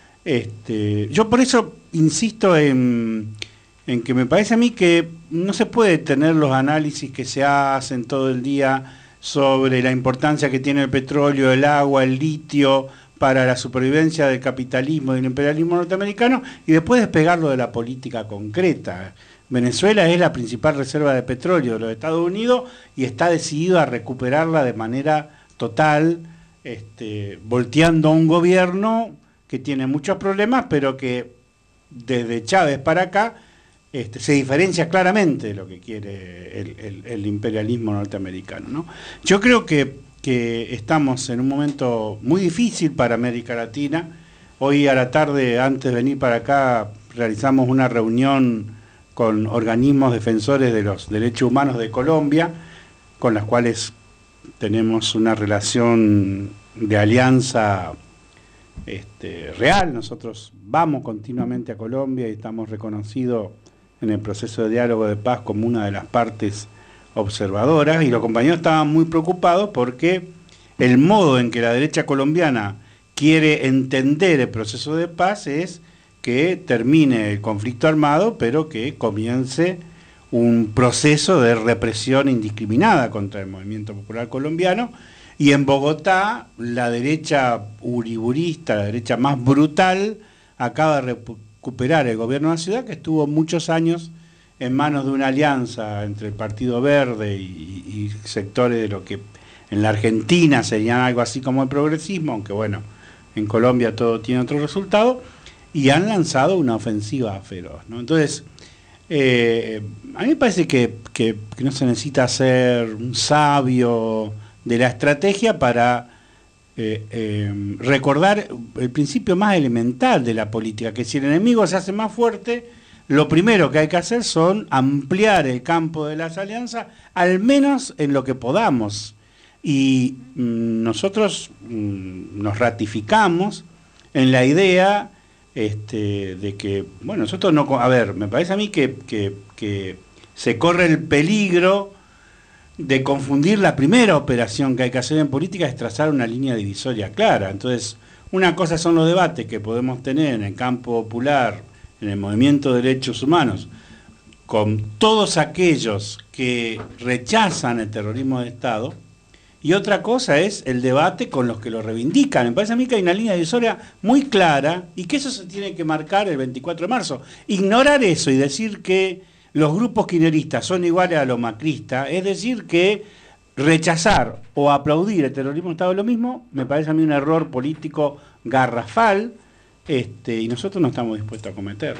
Este, yo por eso insisto en, en que me parece a mí que no se puede tener los análisis que se hacen todo el día sobre la importancia que tiene el petróleo, el agua, el litio para la supervivencia del capitalismo y del imperialismo norteamericano, y después despegarlo de la política concreta. Venezuela es la principal reserva de petróleo de los Estados Unidos y está decidido a recuperarla de manera total, este, volteando a un gobierno que tiene muchos problemas, pero que desde Chávez para acá este, se diferencia claramente de lo que quiere el, el, el imperialismo norteamericano, ¿no? Yo creo que, que estamos en un momento muy difícil para América Latina. Hoy a la tarde, antes de venir para acá, realizamos una reunión con organismos defensores de los derechos humanos de Colombia, con las cuales tenemos una relación de alianza este, real. Nosotros vamos continuamente a Colombia y estamos reconocidos en el proceso de diálogo de paz como una de las partes observadoras, y los compañeros estaban muy preocupados porque el modo en que la derecha colombiana quiere entender el proceso de paz es que termine el conflicto armado, pero que comience un proceso de represión indiscriminada contra el movimiento popular colombiano. Y en Bogotá, la derecha uriburista, la derecha más brutal, acaba de recuperar el gobierno de la ciudad, que estuvo muchos años en manos de una alianza entre el Partido Verde y, y sectores de lo que en la Argentina serían algo así como el progresismo, aunque bueno, en Colombia todo tiene otro resultado, y han lanzado una ofensiva feroz, ¿no? Entonces, eh, a mí me parece que, que, que no se necesita ser un sabio de la estrategia para eh, eh, recordar el principio más elemental de la política, que si el enemigo se hace más fuerte, lo primero que hay que hacer son ampliar el campo de las alianzas, al menos en lo que podamos. Y mmm, nosotros mmm, nos ratificamos en la idea este, de que, bueno, nosotros no... A ver, me parece a mí que, que, que se corre el peligro de confundir la primera operación que hay que hacer en política, es trazar una línea divisoria clara. Entonces, una cosa son los debates que podemos tener en el campo popular, en el movimiento de derechos humanos, con todos aquellos que rechazan el terrorismo de Estado, y otra cosa es el debate con los que lo reivindican. Me parece a mí que hay una línea divisoria muy clara y que eso se tiene que marcar el veinticuatro de marzo. Ignorar eso y decir que los grupos kirchneristas son iguales a los macristas, es decir que rechazar o aplaudir el terrorismo de Estado es lo mismo, me parece a mí un error político garrafal, este, y nosotros no estamos dispuestos a cometerlo.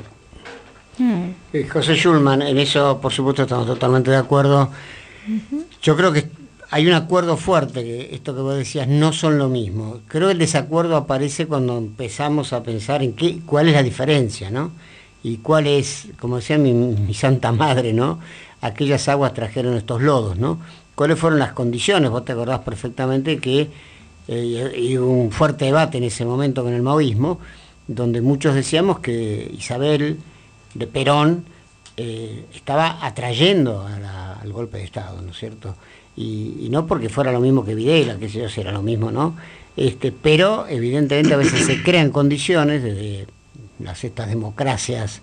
Mm. José Schulman, en eso por supuesto estamos totalmente de acuerdo. Uh-huh. Yo creo que hay un acuerdo fuerte, que esto que vos decías no son lo mismo. Creo que el desacuerdo aparece cuando empezamos a pensar en qué, cuál es la diferencia, ¿no? Y cuál es, como decía mi, mi santa madre, ¿no? Aquellas aguas trajeron estos lodos, ¿no? cuáles fueron las condiciones. Vos te acordás perfectamente que eh, hubo un fuerte debate en ese momento con el maoísmo, donde muchos decíamos que Isabel de Perón eh, estaba atrayendo a la, al golpe de Estado, ¿no es cierto? Y, y no porque fuera lo mismo que Videla, que sé yo, si era lo mismo, ¿no? Este, pero evidentemente a veces se crean condiciones desde las estas democracias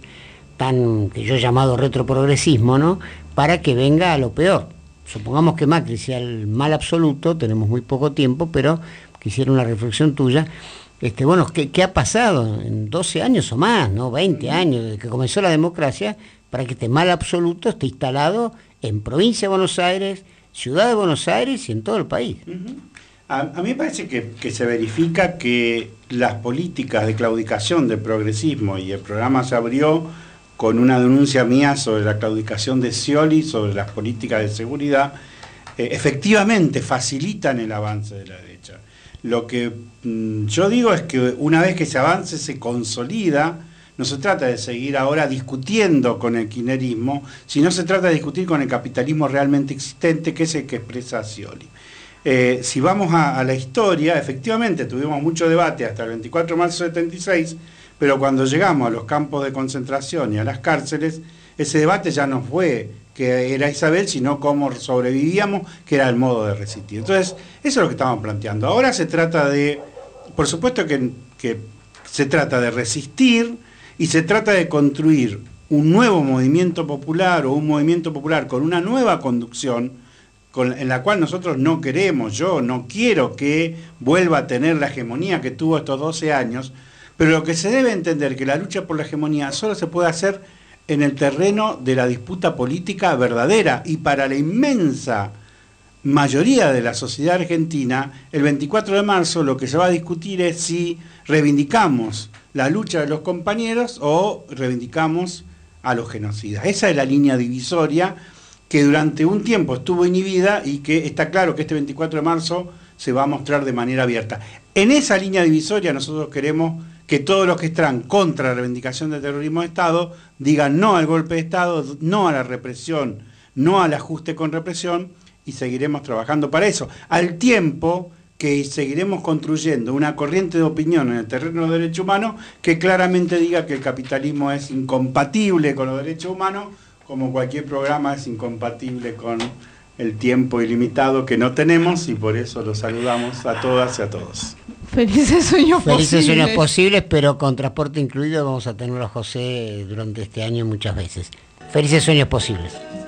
tan que yo he llamado retroprogresismo, ¿no? Para que venga a lo peor. Supongamos que Macri sea el mal absoluto, tenemos muy poco tiempo, pero quisiera una reflexión tuya. Este, bueno, ¿qué, qué ha pasado en doce años o más, ¿no? veinte años, desde que comenzó la democracia, para que este mal absoluto esté instalado en provincia de Buenos Aires, ciudad de Buenos Aires y en todo el país? Uh-huh. A, a mí me parece que, que se verifica que las políticas de claudicación del progresismo, y el programa se abrió con una denuncia mía sobre la claudicación de Scioli, sobre las políticas de seguridad, eh, efectivamente facilitan el avance de la derecha. Lo que mmm, yo digo es que una vez que ese avance se consolida, no se trata de seguir ahora discutiendo con el kirchnerismo, sino se trata de discutir con el capitalismo realmente existente, que es el que expresa Scioli. Eh, si vamos a, a la historia, efectivamente tuvimos mucho debate hasta el veinticuatro de marzo de setenta y seis, pero cuando llegamos a los campos de concentración y a las cárceles, ese debate ya no fue que era Isabel, sino cómo sobrevivíamos, que era el modo de resistir. Entonces, eso es lo que estamos planteando. Ahora se trata de, por supuesto que, que se trata de resistir y se trata de construir un nuevo movimiento popular o un movimiento popular con una nueva conducción, Con, en la cual nosotros no queremos, yo no quiero que vuelva a tener la hegemonía que tuvo estos doce años, pero lo que se debe entender es que la lucha por la hegemonía solo se puede hacer en el terreno de la disputa política verdadera, y para la inmensa mayoría de la sociedad argentina, el veinticuatro de marzo lo que se va a discutir es si reivindicamos la lucha de los compañeros o reivindicamos a los genocidas. Esa es la línea divisoria que durante un tiempo estuvo inhibida y que está claro que este veinticuatro de marzo se va a mostrar de manera abierta. En esa línea divisoria nosotros queremos que todos los que están contra la reivindicación del terrorismo de Estado digan no al golpe de Estado, no a la represión, no al ajuste con represión, y seguiremos trabajando para eso, al tiempo que seguiremos construyendo una corriente de opinión en el terreno de los derechos humanos que claramente diga que el capitalismo es incompatible con los derechos humanos, como cualquier programa es incompatible con el tiempo ilimitado que no tenemos, y por eso los saludamos a todas y a todos. Felices sueños posibles. Felices sueños posibles, pero con transporte incluido. Vamos a tenerlo a José durante este año muchas veces. Felices sueños posibles.